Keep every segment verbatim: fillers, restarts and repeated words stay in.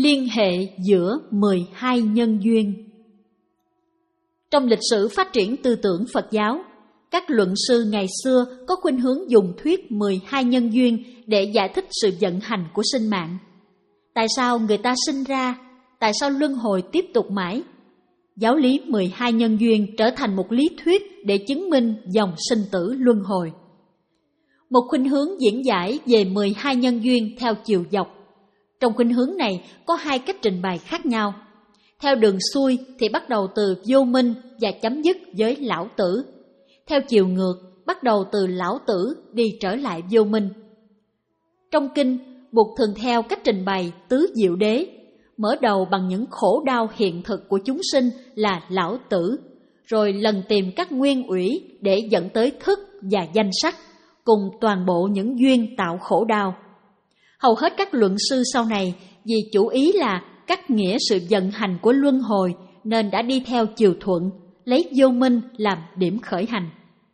Liên hệ giữa mười hai nhân duyên. Trong lịch sử phát triển tư tưởng Phật giáo, các luận sư ngày xưa có khuynh hướng dùng thuyết mười hai nhân duyên để giải thích sự vận hành của sinh mạng. Tại sao người ta sinh ra? Tại sao luân hồi tiếp tục mãi? Giáo lý mười hai nhân duyên trở thành một lý thuyết để chứng minh dòng sinh tử luân hồi. Một khuynh hướng diễn giải về mười hai nhân duyên theo chiều dọc. Trong khuynh hướng này có hai cách trình bày khác nhau. Theo đường xuôi thì bắt đầu từ vô minh và chấm dứt với lão tử. Theo chiều ngược, bắt đầu từ lão tử đi trở lại vô minh. Trong kinh, Bụt thường theo cách trình bày tứ diệu đế, mở đầu bằng những khổ đau hiện thực của chúng sinh là lão tử, rồi lần tìm các nguyên ủy để dẫn tới thức và danh sắc, cùng toàn bộ những duyên tạo khổ đau. Hầu hết các luận sư sau này vì chủ ý là cắt nghĩa sự vận hành của luân hồi nên đã đi theo chiều thuận, lấy vô minh làm điểm khởi hành.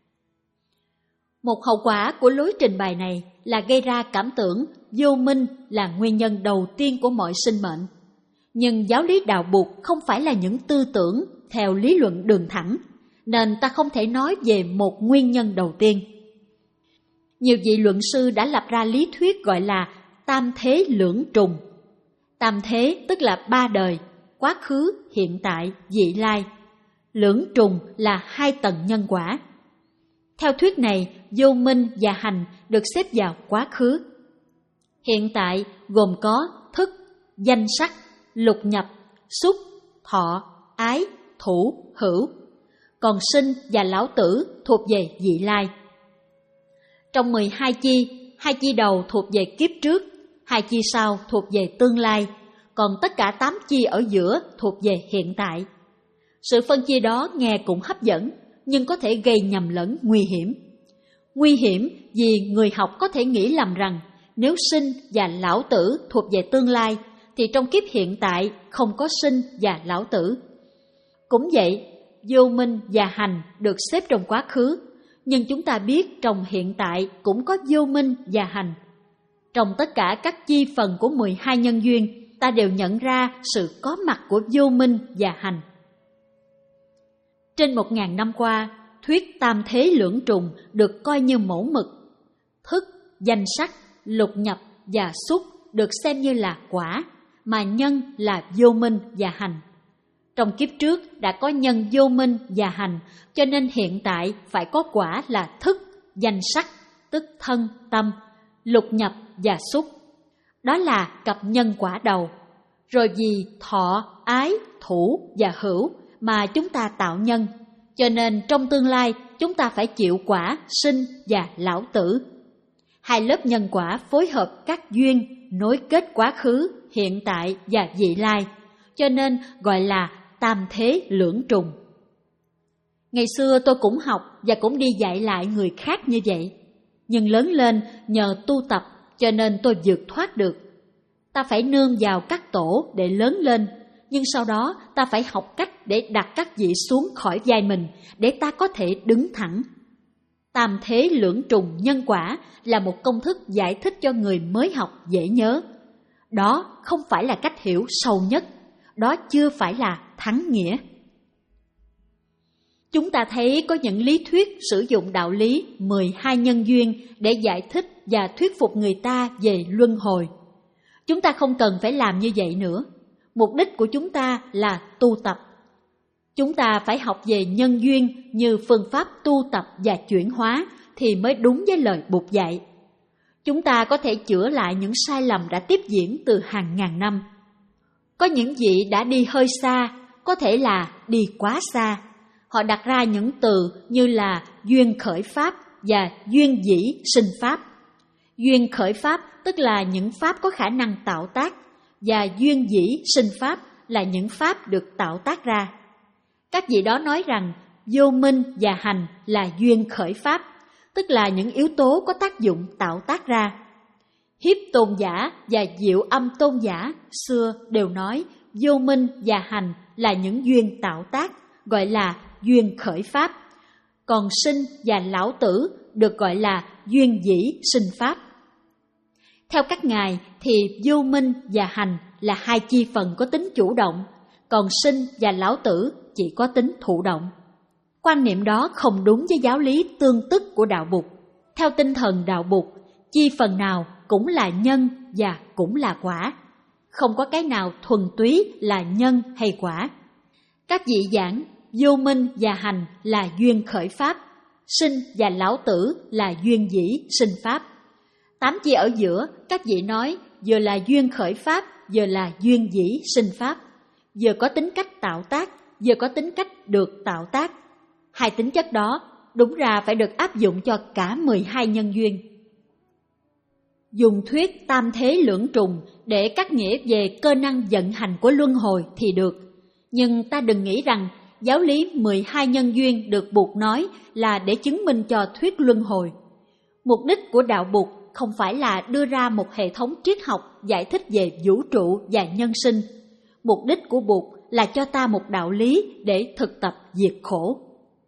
Một hậu quả của lối trình bày này là gây ra cảm tưởng vô minh là nguyên nhân đầu tiên của mọi sinh mệnh. Nhưng giáo lý đạo Bụt không phải là những tư tưởng theo lý luận đường thẳng, nên ta không thể nói về một nguyên nhân đầu tiên. Nhiều vị luận sư đã lập ra lý thuyết gọi là tam thế lưỡng trùng. Tam thế tức là ba đời, quá khứ, hiện tại, vị lai. Lưỡng trùng là hai tầng nhân quả. Theo thuyết này, vô minh và hành được xếp vào quá khứ. Hiện tại gồm có thức, danh sắc, lục nhập, xúc, thọ, ái, thủ, hữu. Còn sinh và lão tử thuộc về vị lai. Trong mười hai chi, hai chi đầu thuộc về kiếp trước, hai chi sau thuộc về tương lai, còn tất cả tám chi ở giữa thuộc về hiện tại. Sự phân chia đó nghe cũng hấp dẫn, nhưng có thể gây nhầm lẫn nguy hiểm. Nguy hiểm vì người học có thể nghĩ lầm rằng nếu sinh và lão tử thuộc về tương lai, thì trong kiếp hiện tại không có sinh và lão tử. Cũng vậy, vô minh và hành được xếp trong quá khứ, nhưng chúng ta biết trong hiện tại cũng có vô minh và hành. Trong tất cả các chi phần của mười hai nhân duyên, ta đều nhận ra sự có mặt của vô minh và hành. Trên một ngàn năm qua, thuyết tam thế lưỡng trùng được coi như mẫu mực. Thức, danh sắc, lục nhập và xúc được xem như là quả, mà nhân là vô minh và hành. Trong kiếp trước đã có nhân vô minh và hành, cho nên hiện tại phải có quả là thức, danh sắc, tức thân, tâm, lục nhập và xúc. Đó là cặp nhân quả đầu. Rồi vì thọ, ái, thủ và hữu mà chúng ta tạo nhân, cho nên trong tương lai chúng ta phải chịu quả sinh và lão tử. Hai lớp nhân quả phối hợp các duyên, nối kết quá khứ, hiện tại và vị lai, cho nên gọi là tam thế lưỡng trùng. Ngày xưa tôi cũng học và cũng đi dạy lại người khác như vậy, nhưng lớn lên nhờ tu tập cho nên tôi vượt thoát được. Ta phải nương vào các tổ để lớn lên, nhưng sau đó ta phải học cách để đặt các vị xuống khỏi vai mình, để ta có thể đứng thẳng. Tam thế lưỡng trùng nhân quả là một công thức giải thích cho người mới học dễ nhớ. Đó không phải là cách hiểu sâu nhất, đó chưa phải là thắng nghĩa. Chúng ta thấy có những lý thuyết sử dụng đạo lý mười hai nhân duyên để giải thích và thuyết phục người ta về luân hồi. Chúng ta không cần phải làm như vậy nữa. Mục đích của chúng ta là tu tập. Chúng ta phải học về nhân duyên như phương pháp tu tập và chuyển hóa thì mới đúng với lời Bụt dạy. Chúng ta có thể chữa lại những sai lầm đã tiếp diễn từ hàng ngàn năm. Có những vị đã đi hơi xa, có thể là đi quá xa. Họ đặt ra những từ như là duyên khởi pháp và duyên dĩ sinh pháp. Duyên khởi pháp tức là những pháp có khả năng tạo tác, và duyên dĩ sinh pháp là những pháp được tạo tác ra. Các vị đó nói rằng vô minh và hành là duyên khởi pháp, tức là những yếu tố có tác dụng tạo tác ra. Hiếp tôn giả và diệu âm tôn giả xưa đều nói vô minh và hành là những duyên tạo tác, gọi là duyên khởi pháp. Còn sinh và lão tử được gọi là duyên dĩ sinh pháp. Theo các ngài thì vô minh và hành là hai chi phần có tính chủ động, còn sinh và lão tử chỉ có tính thụ động. Quan niệm đó không đúng với giáo lý tương tức của đạo Bụt. Theo tinh thần đạo Bụt, chi phần nào cũng là nhân và cũng là quả. Không có cái nào thuần túy là nhân hay quả. Các vị giảng vô minh và hành là duyên khởi pháp, sinh và lão tử là duyên dĩ sinh pháp. Tám chi ở giữa, các vị nói vừa là duyên khởi pháp, vừa là duyên dĩ sinh pháp, vừa có tính cách tạo tác, vừa có tính cách được tạo tác. Hai tính chất đó đúng ra phải được áp dụng cho cả mười hai nhân duyên. Dùng thuyết tam thế lưỡng trùng để cắt nghĩa về cơ năng vận hành của luân hồi thì được, nhưng ta đừng nghĩ rằng giáo lý mười hai nhân duyên được Bụt nói là để chứng minh cho thuyết luân hồi. Mục đích của đạo Bụt không phải là đưa ra một hệ thống triết học giải thích về vũ trụ và nhân sinh. Mục đích của Bụt là cho ta một đạo lý để thực tập diệt khổ.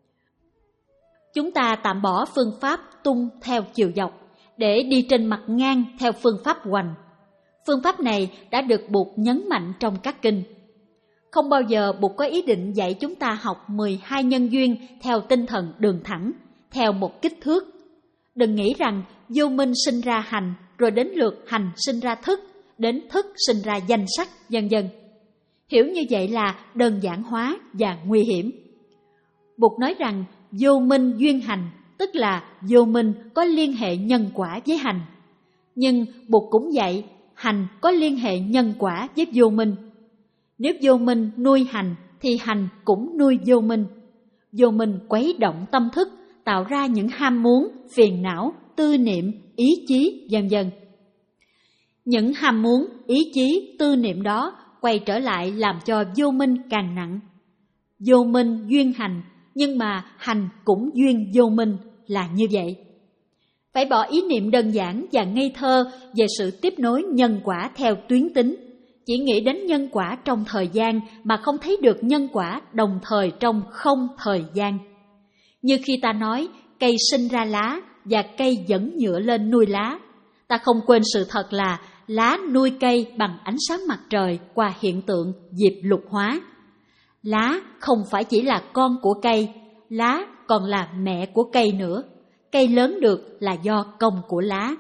Chúng ta tạm bỏ phương pháp tung theo chiều dọc để đi trên mặt ngang theo phương pháp hoành. Phương pháp này đã được Bụt nhấn mạnh trong các kinh. Không bao giờ Bụt có ý định dạy chúng ta học mười hai nhân duyên theo tinh thần đường thẳng, theo một kích thước. Đừng nghĩ rằng vô minh sinh ra hành, rồi đến lượt hành sinh ra thức, đến thức sinh ra danh sắc, vân vân. Hiểu như vậy là đơn giản hóa và nguy hiểm. Bụt nói rằng vô minh duyên hành, tức là vô minh có liên hệ nhân quả với hành. Nhưng Bụt cũng dạy hành có liên hệ nhân quả với vô minh. Nếu vô minh nuôi hành thì hành cũng nuôi vô minh. Vô minh quấy động tâm thức, tạo ra những ham muốn, phiền não, tư niệm, ý chí, vân vân. Những ham muốn, ý chí, tư niệm đó quay trở lại làm cho vô minh càng nặng. Vô minh duyên hành, nhưng mà hành cũng duyên vô minh, là như vậy. Phải bỏ ý niệm đơn giản và ngây thơ về sự tiếp nối nhân quả theo tuyến tính. Chỉ nghĩ đến nhân quả trong thời gian mà không thấy được nhân quả đồng thời trong không thời gian. Như khi ta nói cây sinh ra lá và cây dẫn nhựa lên nuôi lá, ta không quên sự thật là lá nuôi cây bằng ánh sáng mặt trời qua hiện tượng diệp lục hóa. Lá không phải chỉ là con của cây, lá còn là mẹ của cây nữa. Cây lớn được là do công của lá.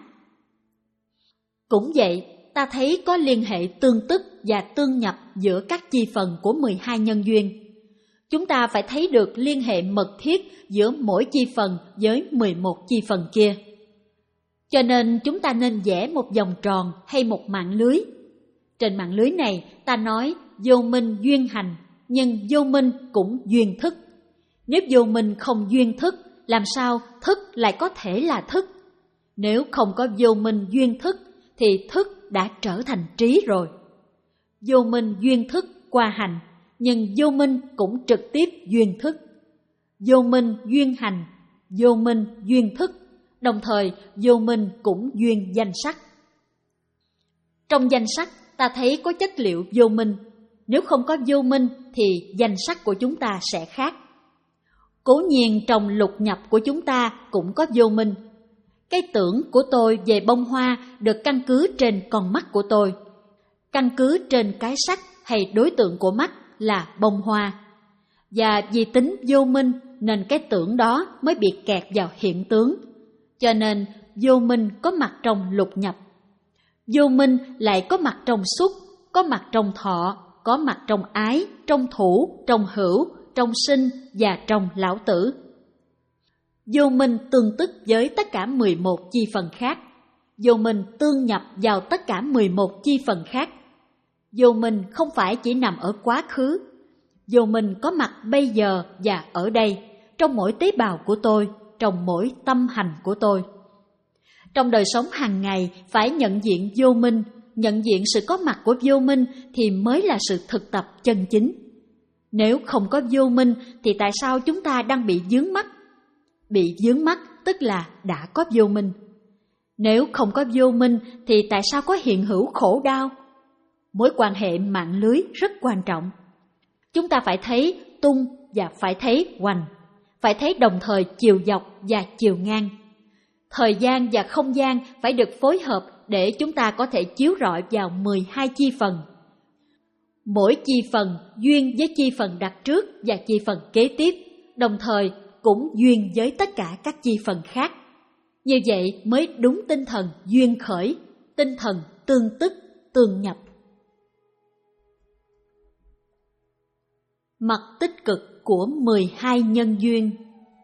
Cũng vậy, ta thấy có liên hệ tương tức và tương nhập giữa các chi phần của mười hai nhân duyên. Chúng ta phải thấy được liên hệ mật thiết giữa mỗi chi phần với mười một chi phần kia. Cho nên chúng ta nên vẽ một vòng tròn hay một mạng lưới. Trên mạng lưới này ta nói vô minh duyên hành, nhưng vô minh cũng duyên thức. Nếu vô minh không duyên thức, làm sao thức lại có thể là thức? Nếu không có vô minh duyên thức, thì thức đã trở thành trí rồi. Vô minh duyên thức qua hành, nhưng vô minh cũng trực tiếp duyên thức. Vô minh duyên hành, vô minh duyên thức, đồng thời vô minh cũng duyên danh sắc. Trong danh sắc ta thấy có chất liệu vô minh. Nếu không có vô minh thì danh sắc của chúng ta sẽ khác. Cố nhiên trong lục nhập của chúng ta cũng có vô minh. Cái tưởng của tôi về bông hoa được căn cứ trên con mắt của tôi. Căn cứ trên cái sắc hay đối tượng của mắt là bông hoa. Và vì tính vô minh nên cái tưởng đó mới bị kẹt vào hiện tướng. Cho nên vô minh có mặt trong lục nhập. Vô minh lại có mặt trong xúc, có mặt trong thọ, có mặt trong ái, trong thủ, trong hữu, trong sinh và trong lão tử. Vô minh tương tức với tất cả mười một chi phần khác. Vô minh tương nhập vào tất cả mười một chi phần khác. Vô minh không phải chỉ nằm ở quá khứ. Vô minh có mặt bây giờ và ở đây, trong mỗi tế bào của tôi, trong mỗi tâm hành của tôi. Trong đời sống hàng ngày phải nhận diện vô minh, nhận diện sự có mặt của vô minh thì mới là sự thực tập chân chính. Nếu không có vô minh thì tại sao chúng ta đang bị vướng mắc? Bị vướng mắc tức là đã có vô minh. Nếu không có vô minh thì tại sao có hiện hữu khổ đau? Mối quan hệ mạng lưới rất quan trọng. Chúng ta phải thấy tung và phải thấy hoành, phải thấy đồng thời chiều dọc và chiều ngang. Thời gian và không gian phải được phối hợp để chúng ta có thể chiếu rọi vào mười hai chi phần. Mỗi chi phần duyên với chi phần đặt trước và chi phần kế tiếp, đồng thời cũng duyên với tất cả các chi phần khác. Như vậy mới đúng tinh thần duyên khởi, tinh thần tương tức, tương nhập. Mặt tích cực của mười hai nhân duyên.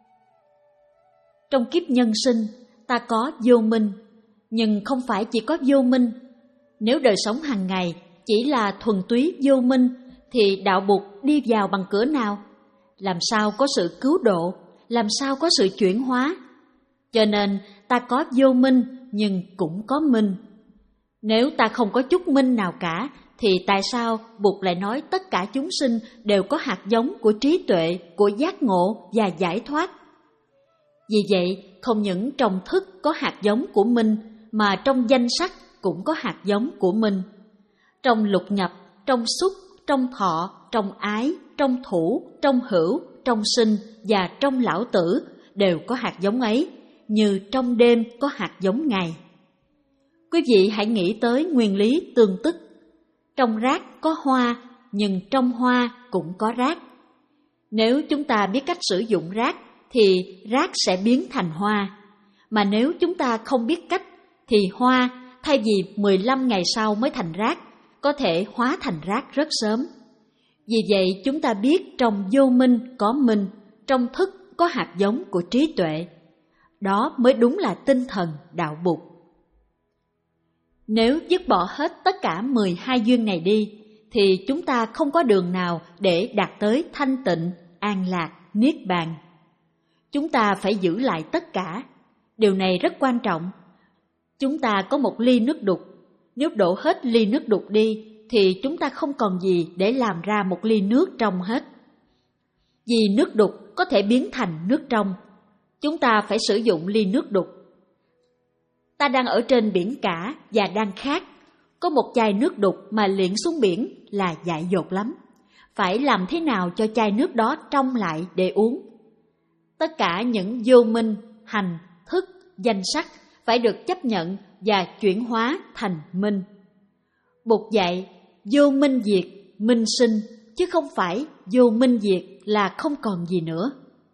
Trong kiếp nhân sinh, ta có vô minh, nhưng không phải chỉ có vô minh. Nếu đời sống hàng ngày chỉ là thuần túy vô minh, thì đạo Bụt đi vào bằng cửa nào? Làm sao có sự cứu độ? Làm sao có sự chuyển hóa? Cho nên ta có vô minh nhưng cũng có minh. Nếu ta không có chút minh nào cả, thì tại sao Bụt lại nói tất cả chúng sinh đều có hạt giống của trí tuệ, của giác ngộ và giải thoát? Vì vậy, không những trong thức có hạt giống của minh, mà trong danh sắc cũng có hạt giống của minh. Trong lục nhập, trong xúc, trong thọ, trong ái, trong thủ, trong hữu, trong sinh và trong lão tử đều có hạt giống ấy, như trong đêm có hạt giống ngày. Quý vị hãy nghĩ tới nguyên lý tương tức. Trong rác có hoa, nhưng trong hoa cũng có rác. Nếu chúng ta biết cách sử dụng rác, thì rác sẽ biến thành hoa. Mà nếu chúng ta không biết cách, thì hoa thay vì mười lăm ngày sau mới thành rác, có thể hóa thành rác rất sớm. Vì vậy chúng ta biết trong vô minh có minh, trong thức có hạt giống của trí tuệ. Đó mới đúng là tinh thần đạo Bụt. Nếu dứt bỏ hết tất cả mười hai duyên này đi, thì chúng ta không có đường nào để đạt tới thanh tịnh, an lạc, niết bàn. Chúng ta phải giữ lại tất cả. Điều này rất quan trọng. Chúng ta có một ly nước đục. Nếu đổ hết ly nước đục đi, thì chúng ta không còn gì để làm ra một ly nước trong hết. Vì nước đục có thể biến thành nước trong, chúng ta phải sử dụng ly nước đục. Ta đang ở trên biển cả và đang khát. Có một chai nước đục mà liệng xuống biển là dại dột lắm. Phải làm thế nào cho chai nước đó trong lại để uống? Tất cả những vô minh, hành, thức, danh sắc phải được chấp nhận và chuyển hóa thành minh. Bụt dạy vô minh diệt, minh sinh, chứ không phải vô minh diệt là không còn gì nữa.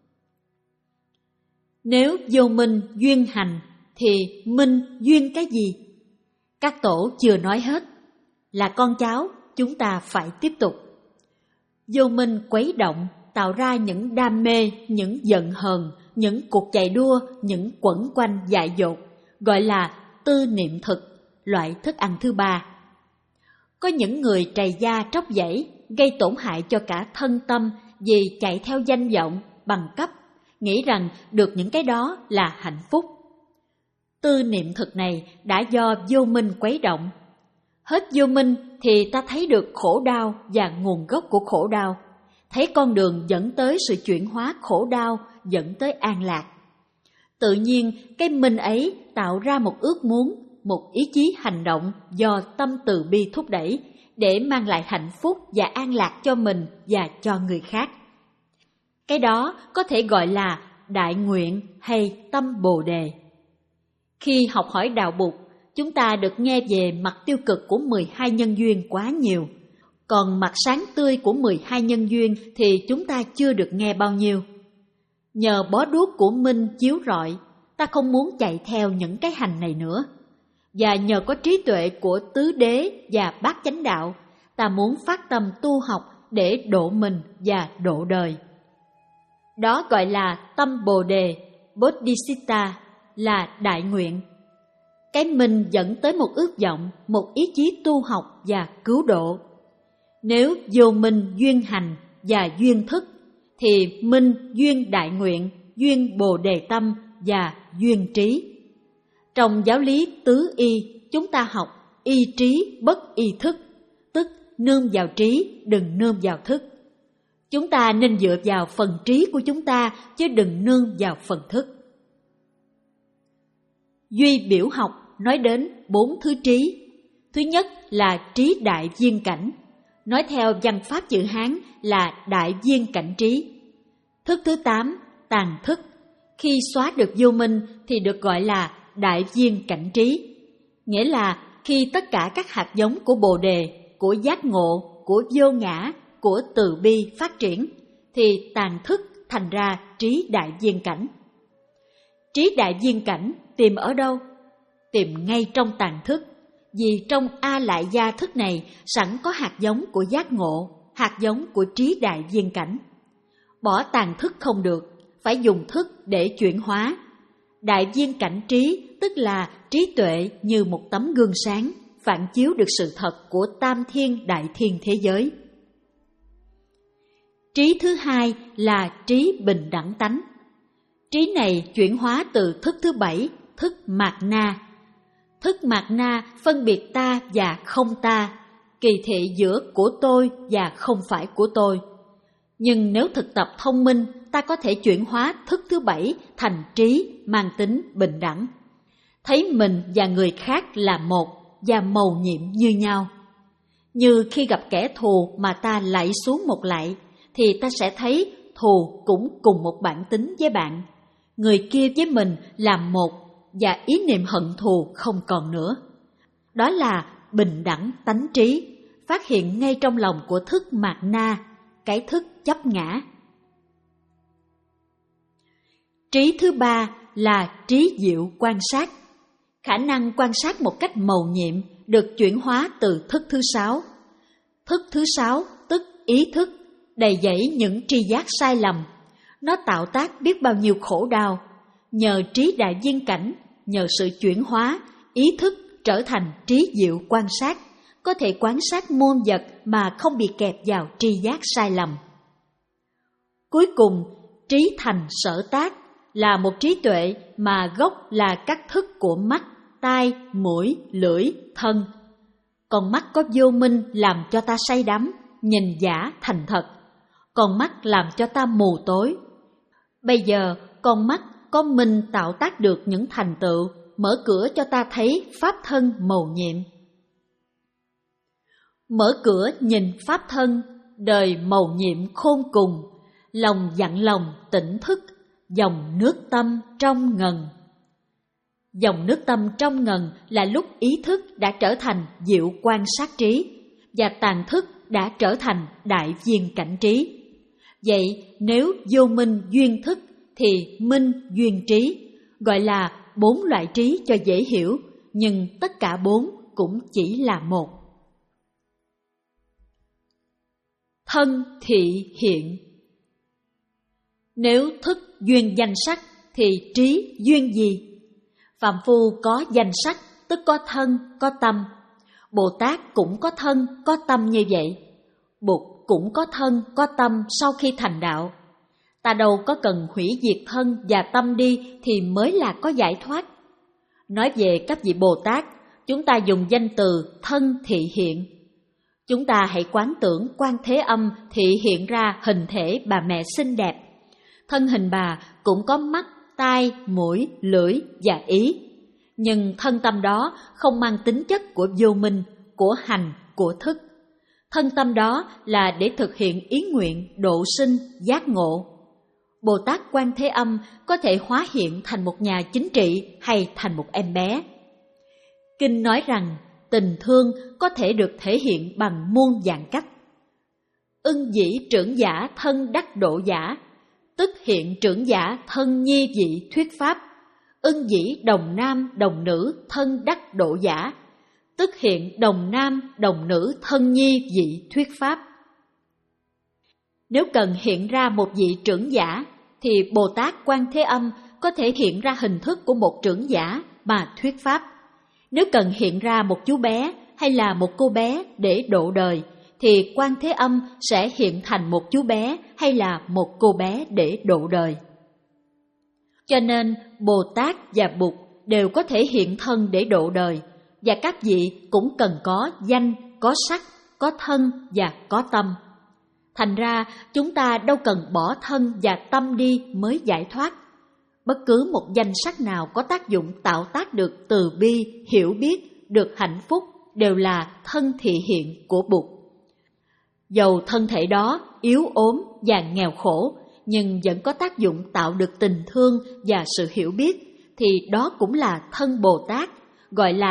Nếu vô minh duyên hành, thì minh duyên cái gì? Các tổ chưa nói hết. Là con cháu, chúng ta phải tiếp tục. Vô minh quấy động, tạo ra những đam mê, những giận hờn, những cuộc chạy đua, những quẩn quanh dại dột, gọi là tư niệm thực, loại thức ăn thứ ba. Có những người trầy da tróc dãy, gây tổn hại cho cả thân tâm vì chạy theo danh vọng, bằng cấp, nghĩ rằng được những cái đó là hạnh phúc. Tư niệm thực này đã do vô minh quấy động. Hết vô minh thì ta thấy được khổ đau và nguồn gốc của khổ đau, thấy con đường dẫn tới sự chuyển hóa khổ đau, dẫn tới an lạc. Tự nhiên cái minh ấy tạo ra một ước muốn, một ý chí hành động do tâm từ bi thúc đẩy để mang lại hạnh phúc và an lạc cho mình và cho người khác. Cái đó có thể gọi là đại nguyện hay tâm bồ đề. Khi học hỏi đạo Bụt, chúng ta được nghe về mặt tiêu cực của mười hai nhân duyên quá nhiều, còn mặt sáng tươi của mười hai nhân duyên thì chúng ta chưa được nghe bao nhiêu. Nhờ bó đuốc của minh chiếu rọi, ta không muốn chạy theo những cái hành này nữa. Và nhờ có trí tuệ của tứ đế và bát chánh đạo, ta muốn phát tâm tu học để độ mình và độ đời. Đó gọi là tâm bồ đề, bodhicitta, là đại nguyện. Cái minh dẫn tới một ước vọng, một ý chí tu học và cứu độ. Nếu vô minh duyên hành và duyên thức, thì minh duyên đại nguyện, duyên bồ đề tâm và duyên trí. Trong giáo lý tứ y, chúng ta học y trí bất y thức, tức nương vào trí, đừng nương vào thức. Chúng ta nên dựa vào phần trí của chúng ta, chứ đừng nương vào phần thức. Duy biểu học nói đến bốn thứ trí. Thứ nhất là trí đại viên cảnh, nói theo văn pháp chữ Hán là đại viên cảnh trí. Thức thứ tám, tàn thức, khi xóa được vô minh thì được gọi là đại viên cảnh trí. Nghĩa là khi tất cả các hạt giống của Bồ Đề, của giác ngộ, của vô ngã, của từ bi phát triển, thì tàn thức thành ra trí đại viên cảnh. Trí đại viên cảnh tìm ở đâu? Tìm ngay trong tàn thức, vì trong A Lại Gia thức này sẵn có hạt giống của giác ngộ, hạt giống của trí đại viên cảnh. Bỏ tàn thức không được, phải dùng thức để chuyển hóa. Đại viên cảnh trí tức là trí tuệ như một tấm gương sáng, phản chiếu được sự thật của tam thiên đại thiên thế giới. Trí thứ hai là trí bình đẳng tánh. Trí này chuyển hóa từ thức thứ bảy, thức mạt na. Thức mạt na phân biệt ta và không ta, kỳ thị giữa của tôi và không phải của tôi. Nhưng nếu thực tập thông minh, ta có thể chuyển hóa thức thứ bảy thành trí mang tính bình đẳng. Thấy mình và người khác là một và mầu nhiệm như nhau. Như khi gặp kẻ thù mà ta lạy xuống một lạy, thì ta sẽ thấy thù cũng cùng một bản tính với bạn. Người kia với mình là một và ý niệm hận thù không còn nữa. Đó là bình đẳng tánh trí, phát hiện ngay trong lòng của thức mạt na, cái thức chấp ngã. Trí thứ ba là trí diệu quan sát. Khả năng quan sát một cách mầu nhiệm được chuyển hóa từ thức thứ sáu. Thức thứ sáu tức ý thức, đầy dẫy những tri giác sai lầm. Nó tạo tác biết bao nhiêu khổ đau. Nhờ trí đại viên cảnh, nhờ sự chuyển hóa, ý thức trở thành trí diệu quan sát, có thể quan sát muôn vật mà không bị kẹp vào tri giác sai lầm. Cuối cùng, trí thành sở tác là một trí tuệ mà gốc là các thức của mắt, tai, mũi, lưỡi, thân. Còn mắt có vô minh làm cho ta say đắm, nhìn giả thành thật. Còn mắt làm cho ta mù tối. Bây giờ, con mắt có minh tạo tác được những thành tựu, mở cửa cho ta thấy pháp thân mầu nhiệm. Mở cửa nhìn pháp thân, đời mầu nhiệm khôn cùng, lòng dặn lòng tỉnh thức, dòng nước tâm trong ngần. Dòng nước tâm trong ngần là lúc ý thức đã trở thành diệu quan sát trí, và tàn thức đã trở thành đại viên cảnh trí. Vậy nếu vô minh duyên thức thì minh duyên trí, gọi là bốn loại trí cho dễ hiểu, nhưng tất cả bốn cũng chỉ là một. Thân thị hiện. Nếu thức duyên danh sắc thì trí duyên gì? Phàm phu có danh sắc tức có thân, có tâm. Bồ Tát cũng có thân, có tâm như vậy. Bụt cũng có thân, có tâm sau khi thành đạo. Ta đâu có cần hủy diệt thân và tâm đi thì mới là có giải thoát. Nói về các vị Bồ Tát, chúng ta dùng danh từ thân thị hiện. Chúng ta hãy quán tưởng Quan Thế Âm thị hiện ra hình thể bà mẹ xinh đẹp. Thân hình bà cũng có mắt, tai, mũi, lưỡi và ý. Nhưng thân tâm đó không mang tính chất của vô minh, của hành, của thức. Thân tâm đó là để thực hiện ý nguyện độ sinh, giác ngộ. Bồ Tát Quan Thế Âm có thể hóa hiện thành một nhà chính trị hay thành một em bé. Kinh nói rằng tình thương có thể được thể hiện bằng muôn vàn cách. Ưng dĩ trưởng giả thân đắc độ giả, tức hiện trưởng giả thân nhi vị thuyết pháp. Ưng dĩ đồng nam đồng nữ thân đắc độ giả, tức hiện đồng nam đồng nữ thân nhi vị thuyết pháp. Nếu cần hiện ra một vị trưởng giả, thì Bồ Tát Quan Thế Âm có thể hiện ra hình thức của một trưởng giả mà thuyết pháp. Nếu cần hiện ra một chú bé hay là một cô bé để độ đời, thì Quan Thế Âm sẽ hiện thành một chú bé hay là một cô bé để độ đời. Cho nên Bồ Tát và Bụt đều có thể hiện thân để độ đời, và các vị cũng cần có danh, có sắc, có thân và có tâm. Thành ra chúng ta đâu cần bỏ thân và tâm đi mới giải thoát. Bất cứ một danh sắc nào có tác dụng tạo tác được từ bi, hiểu biết, được hạnh phúc đều là thân thị hiện của Bụt. Dầu thân thể đó yếu ốm và nghèo khổ, nhưng vẫn có tác dụng tạo được tình thương và sự hiểu biết, thì đó cũng là thân Bồ Tát, gọi là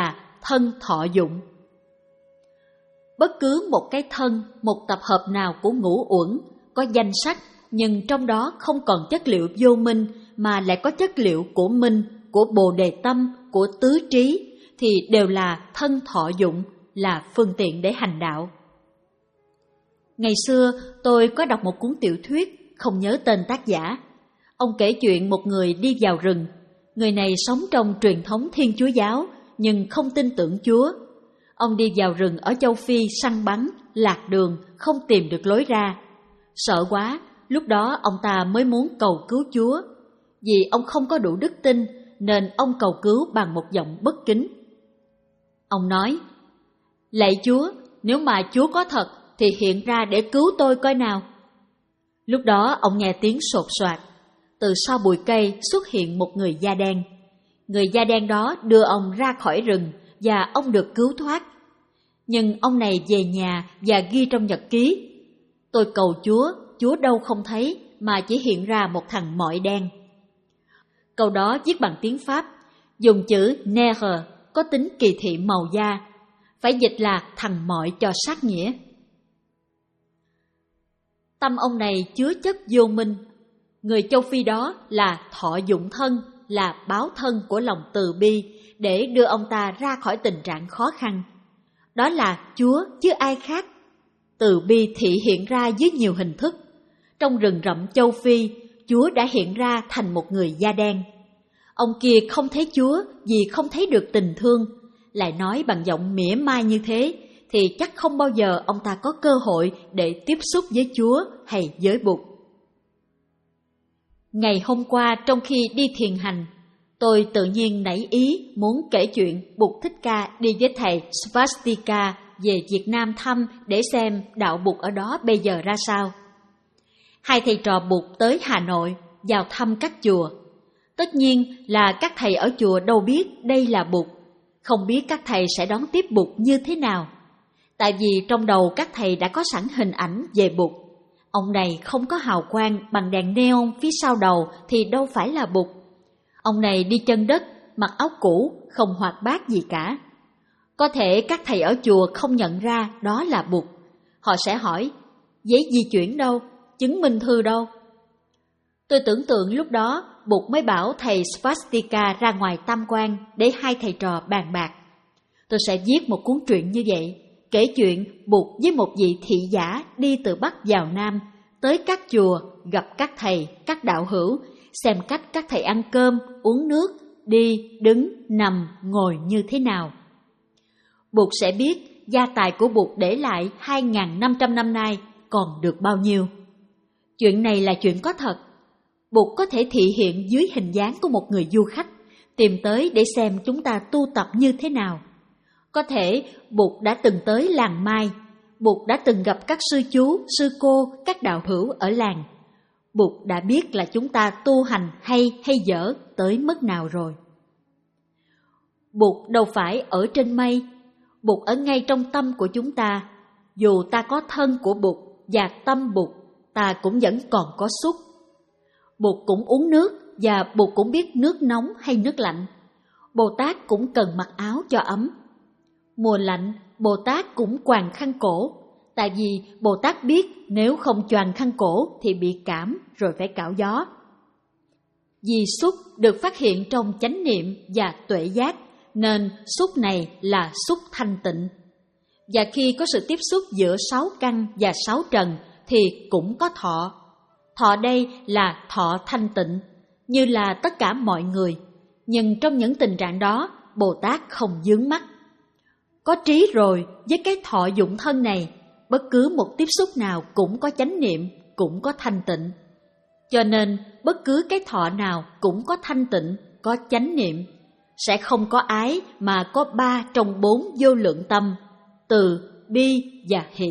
thân thọ dụng. Bất cứ một cái thân, một tập hợp nào của ngũ uẩn có danh sắc, nhưng trong đó không còn chất liệu vô minh mà lại có chất liệu của minh, của bồ đề tâm, của tứ trí, thì đều là thân thọ dụng, là phương tiện để hành đạo. Ngày xưa tôi có đọc một cuốn tiểu thuyết, không nhớ tên tác giả. Ông kể chuyện một người đi vào rừng. Người này sống trong truyền thống Thiên Chúa giáo nhưng không tin tưởng Chúa. Ông đi vào rừng ở châu Phi săn bắn, lạc đường, không tìm được lối ra. Sợ quá, lúc đó ông ta mới muốn cầu cứu Chúa. Vì ông không có đủ đức tin nên ông cầu cứu bằng một giọng bất kính. Ông nói: "Lạy Chúa, nếu mà Chúa có thật thì hiện ra để cứu tôi coi nào." Lúc đó ông nghe tiếng sột soạt. Từ sau bụi cây xuất hiện một người da đen. Người da đen đó đưa ông ra khỏi rừng và ông được cứu thoát. Nhưng ông này về nhà và ghi trong nhật ký: "Tôi cầu Chúa, Chúa đâu không thấy mà chỉ hiện ra một thằng mọi đen." Câu đó viết bằng tiếng Pháp, dùng chữ nègre có tính kỳ thị màu da, phải dịch là thằng mọi cho sát nghĩa. Tâm ông này chứa chất vô minh. Người châu Phi đó là thọ dụng thân, là báo thân của lòng từ bi để đưa ông ta ra khỏi tình trạng khó khăn. Đó là Chúa chứ ai khác. Từ bi thị hiện ra dưới nhiều hình thức. Trong rừng rậm châu Phi, Chúa đã hiện ra thành một người da đen. Ông kia không thấy Chúa vì không thấy được tình thương. Lại nói bằng giọng mỉa mai như thế thì chắc không bao giờ ông ta có cơ hội để tiếp xúc với Chúa hay với Bụt. Ngày hôm qua trong khi đi thiền hành, tôi tự nhiên nảy ý muốn kể chuyện Bụt Thích Ca đi với thầy Svastika về Việt Nam thăm để xem đạo Bụt ở đó bây giờ ra sao. Hai thầy trò Bụt tới Hà Nội vào thăm các chùa. Tất nhiên là các thầy ở chùa đâu biết đây là Bụt, không biết các thầy sẽ đón tiếp Bụt như thế nào. Tại vì trong đầu các thầy đã có sẵn hình ảnh về Bụt. Ông này không có hào quang bằng đèn neon phía sau đầu thì đâu phải là Bụt. Ông này đi chân đất, mặc áo cũ, không hoạt bát gì cả. Có thể các thầy ở chùa không nhận ra đó là Bụt. Họ sẽ hỏi: "Giấy di chuyển đâu? Chứng minh thư đâu?" Tôi tưởng tượng lúc đó Bụt mới bảo thầy Svastika ra ngoài tam quan để hai thầy trò bàn bạc. Tôi sẽ viết một cuốn truyện như vậy, kể chuyện Bụt với một vị thị giả đi từ Bắc vào Nam, tới các chùa, gặp các thầy, các đạo hữu, xem cách các thầy ăn cơm, uống nước, đi, đứng, nằm, ngồi như thế nào. Bụt sẽ biết gia tài của Bụt để lại hai nghìn năm trăm năm nay còn được bao nhiêu. Chuyện này là chuyện có thật. Bụt có thể thị hiện dưới hình dáng của một người du khách, tìm tới để xem chúng ta tu tập như thế nào. Có thể Bụt đã từng tới làng Mai, Bụt đã từng gặp các sư chú, sư cô, các đạo hữu ở làng. Bụt đã biết là chúng ta tu hành hay hay dở tới mức nào rồi. Bụt đâu phải ở trên mây, Bụt ở ngay trong tâm của chúng ta. Dù ta có thân của Bụt và tâm Bụt, ta cũng vẫn còn có xúc. Bụt cũng uống nước và Bụt cũng biết nước nóng hay nước lạnh. Bồ Tát cũng cần mặc áo cho ấm. Mùa lạnh, Bồ Tát cũng quàng khăn cổ, tại vì Bồ Tát biết nếu không choàng khăn cổ thì bị cảm rồi phải cạo gió. Vì xúc được phát hiện trong chánh niệm và tuệ giác, nên xúc này là xúc thanh tịnh. Và khi có sự tiếp xúc giữa sáu căn và sáu trần thì cũng có thọ. Thọ đây là thọ thanh tịnh, như là tất cả mọi người. Nhưng trong những tình trạng đó, Bồ Tát không vướng mắc. Có trí rồi, với cái thọ dụng thân này, bất cứ một tiếp xúc nào cũng có chánh niệm, cũng có thanh tịnh. Cho nên, bất cứ cái thọ nào cũng có thanh tịnh, có chánh niệm. Sẽ không có ái mà có ba trong bốn vô lượng tâm, từ, bi và hỷ.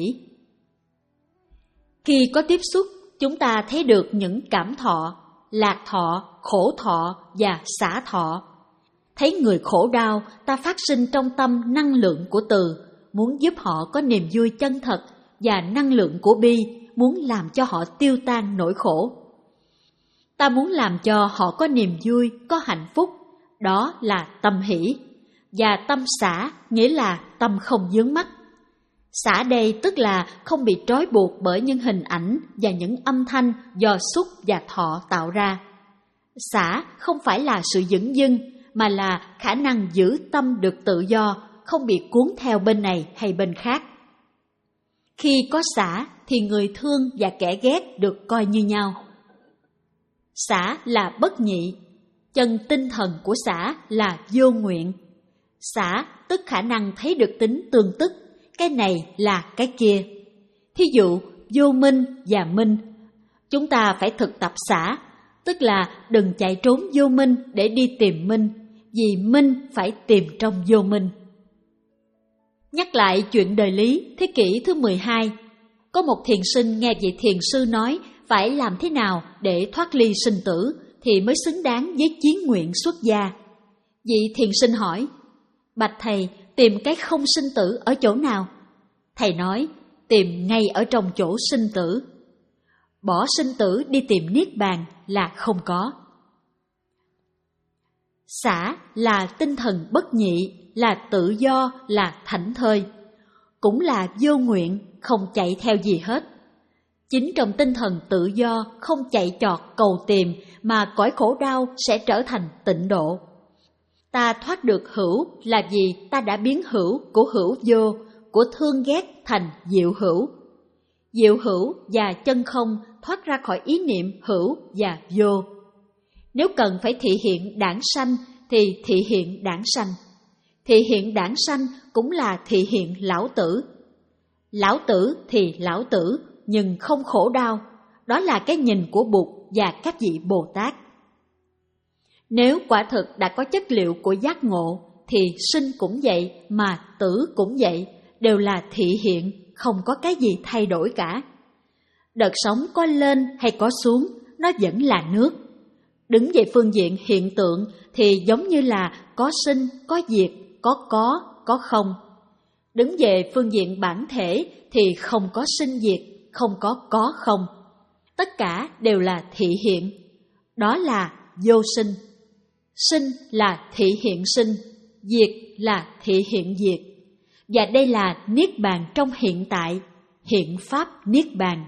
Khi có tiếp xúc, chúng ta thấy được những cảm thọ, lạc thọ, khổ thọ và xả thọ. Thấy người khổ đau, ta phát sinh trong tâm năng lượng của từ, muốn giúp họ có niềm vui chân thật, và năng lượng của bi, muốn làm cho họ tiêu tan nỗi khổ. Ta muốn làm cho họ có niềm vui, có hạnh phúc, đó là tâm hỷ. và tâm xả nghĩa là tâm không vướng mắc. Xả đây tức là không bị trói buộc bởi những hình ảnh và những âm thanh do xúc và thọ tạo ra. Xả không phải là sự dửng dưng, mà là khả năng giữ tâm được tự do, không bị cuốn theo bên này hay bên khác. Khi có xả thì người thương và kẻ ghét được coi như nhau. Xả là bất nhị, chân tinh thần của xả là vô nguyện. Xả tức khả năng thấy được tính tương tức, cái này là cái kia. Thí dụ vô minh và minh, chúng ta phải thực tập xả, tức là đừng chạy trốn vô minh để đi tìm minh, vì minh phải tìm trong vô minh. Nhắc lại chuyện đời lý thế kỷ thứ mười hai, có một thiền sinh nghe vị thiền sư nói phải làm thế nào để thoát ly sinh tử thì mới xứng đáng với chí nguyện xuất gia. Vị thiền sinh hỏi: bạch thầy, tìm cái không sinh tử ở chỗ nào? Thầy nói: tìm ngay ở trong chỗ sinh tử. Bỏ sinh tử đi tìm niết bàn là không có. Xả là tinh thần bất nhị, là tự do, là thảnh thơi, cũng là vô nguyện, không chạy theo gì hết. Chính trong tinh thần tự do, không chạy chọt cầu tìm, mà cõi khổ đau sẽ trở thành tịnh độ. Ta thoát được hữu là vì ta đã biến hữu của hữu vô, của thương ghét thành diệu hữu. Diệu hữu và chân không thoát ra khỏi ý niệm hữu và vô. Nếu cần phải thị hiện đản sanh thì thị hiện đản sanh. Thị hiện đản sanh cũng là thị hiện lão tử. Lão tử thì lão tử, nhưng không khổ đau. Đó là cái nhìn của Bụt và các vị Bồ Tát. Nếu quả thực đã có chất liệu của giác ngộ, thì sinh cũng vậy mà tử cũng vậy, đều là thị hiện, không có cái gì thay đổi cả. Đợt sóng có lên hay có xuống, nó vẫn là nước. Đứng về phương diện hiện tượng thì giống như là có sinh, có diệt, có có, có không. Đứng về phương diện bản thể thì không có sinh diệt, không có có không. Tất cả đều là thị hiện. Đó là vô sinh. Sinh là thị hiện sinh, diệt là thị hiện diệt. Và đây là niết bàn trong hiện tại, hiện pháp niết bàn.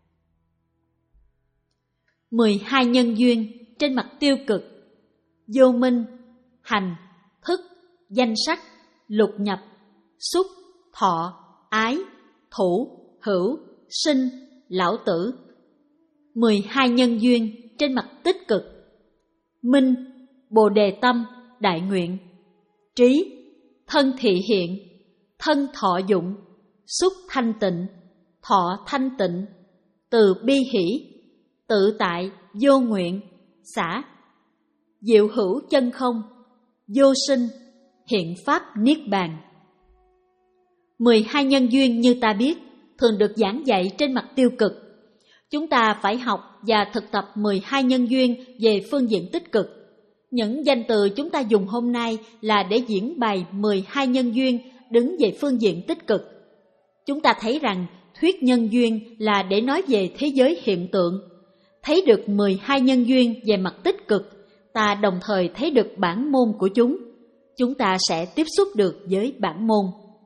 mười hai nhân duyên trên mặt tiêu cực: vô minh, hành, thức, danh sắc, lục nhập, xúc, thọ, ái, thủ, hữu, sinh, lão tử. mười hai nhân duyên trên mặt tích cực: minh, bồ đề tâm, đại nguyện; trí, thân thị hiện, thân thọ dụng, xúc thanh tịnh, thọ thanh tịnh, từ bi hỷ, tự tại, vô nguyện, xả; diệu hữu chân không, vô sinh, hiện pháp niết bàn. mười hai nhân duyên như ta biết thường được giảng dạy trên mặt tiêu cực. Chúng ta phải học và thực tập mười hai nhân duyên về phương diện tích cực. Những danh từ chúng ta dùng hôm nay là để diễn bày mười hai nhân duyên đứng về phương diện tích cực. Chúng ta thấy rằng thuyết nhân duyên là để nói về thế giới hiện tượng. Thấy được mười hai nhân duyên về mặt tích cực, ta đồng thời thấy được bản môn của chúng. Chúng ta sẽ tiếp xúc được với bản môn.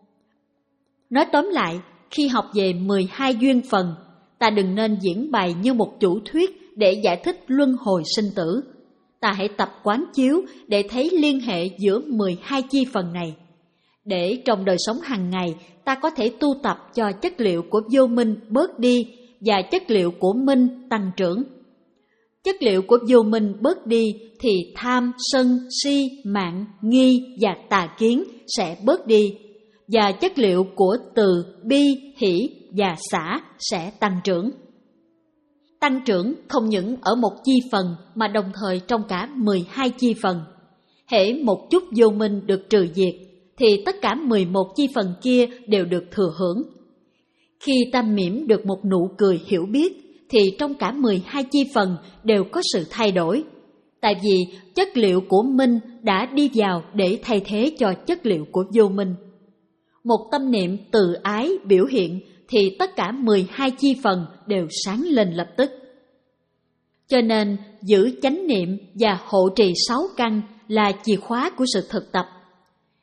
Nói tóm lại, khi học về mười hai duyên phần, ta đừng nên diễn bày như một chủ thuyết để giải thích luân hồi sinh tử. Ta hãy tập quán chiếu để thấy liên hệ giữa mười hai chi phần này. Để trong đời sống hàng ngày, ta có thể tu tập cho chất liệu của vô minh bớt đi và chất liệu của minh tăng trưởng. Chất liệu của vô minh bớt đi thì tham, sân, si, mạn, nghi và tà kiến sẽ bớt đi, và chất liệu của từ, bi, hỷ và xả sẽ tăng trưởng. Tăng trưởng không những ở một chi phần mà đồng thời trong cả mười hai chi phần. Hễ một chút vô minh được trừ diệt, thì tất cả mười một chi phần kia đều được thừa hưởng. Khi ta mỉm được một nụ cười hiểu biết, thì trong cả mười hai chi phần đều có sự thay đổi. Tại vì chất liệu của minh đã đi vào để thay thế cho chất liệu của vô minh. Một tâm niệm từ ái biểu hiện thì tất cả mười hai chi phần đều sáng lên lập tức. Cho nên giữ chánh niệm và hộ trì sáu căn là chìa khóa của sự thực tập.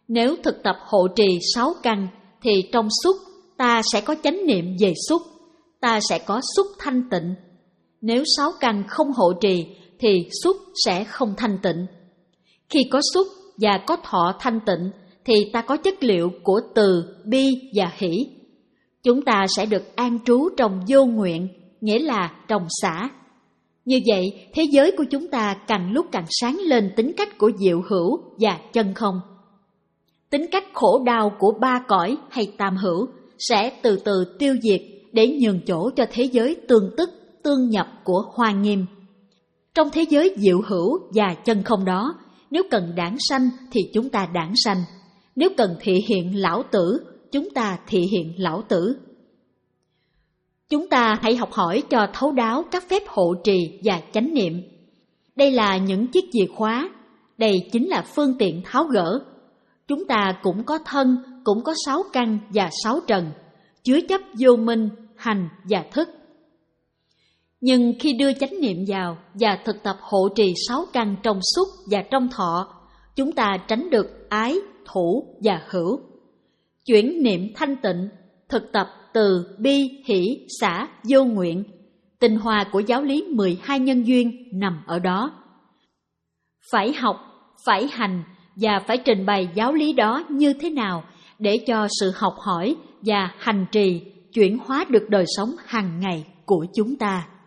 Nếu thực tập hộ trì sáu căn thì trong xúc ta sẽ có chánh niệm về xúc, ta sẽ có xúc thanh tịnh. Nếu sáu căn không hộ trì thì xúc sẽ không thanh tịnh. Khi có xúc và có thọ thanh tịnh thì ta có chất liệu của từ, bi và hỷ. Chúng ta sẽ được an trú trong vô nguyện, nghĩa là trong xả. Như vậy, thế giới của chúng ta càng lúc càng sáng lên tính cách của diệu hữu và chân không. Tính cách khổ đau của ba cõi hay tam hữu sẽ từ từ tiêu diệt để nhường chỗ cho thế giới tương tức, tương nhập của Hoa Nghiêm. Trong thế giới diệu hữu và chân không đó, nếu cần đản sanh thì chúng ta đản sanh, nếu cần thị hiện lão tử, chúng ta thị hiện lão tử. Chúng ta hãy học hỏi cho thấu đáo các phép hộ trì và chánh niệm. Đây là những chiếc chìa khóa, đây chính là phương tiện tháo gỡ. Chúng ta cũng có thân, cũng có sáu căn và sáu trần, chứa chấp vô minh, hành và thức. Nhưng khi đưa chánh niệm vào và thực tập hộ trì sáu căn trong xúc và trong thọ, chúng ta tránh được ái, thủ và hữu. Chuyển niệm thanh tịnh, thực tập từ bi, hỷ, xả, vô nguyện. Tinh hoa của giáo lý mười hai nhân duyên nằm ở đó. Phải học, phải hành và phải trình bày giáo lý đó như thế nào để cho sự học hỏi và hành trì chuyển hóa được đời sống hàng ngày của chúng ta.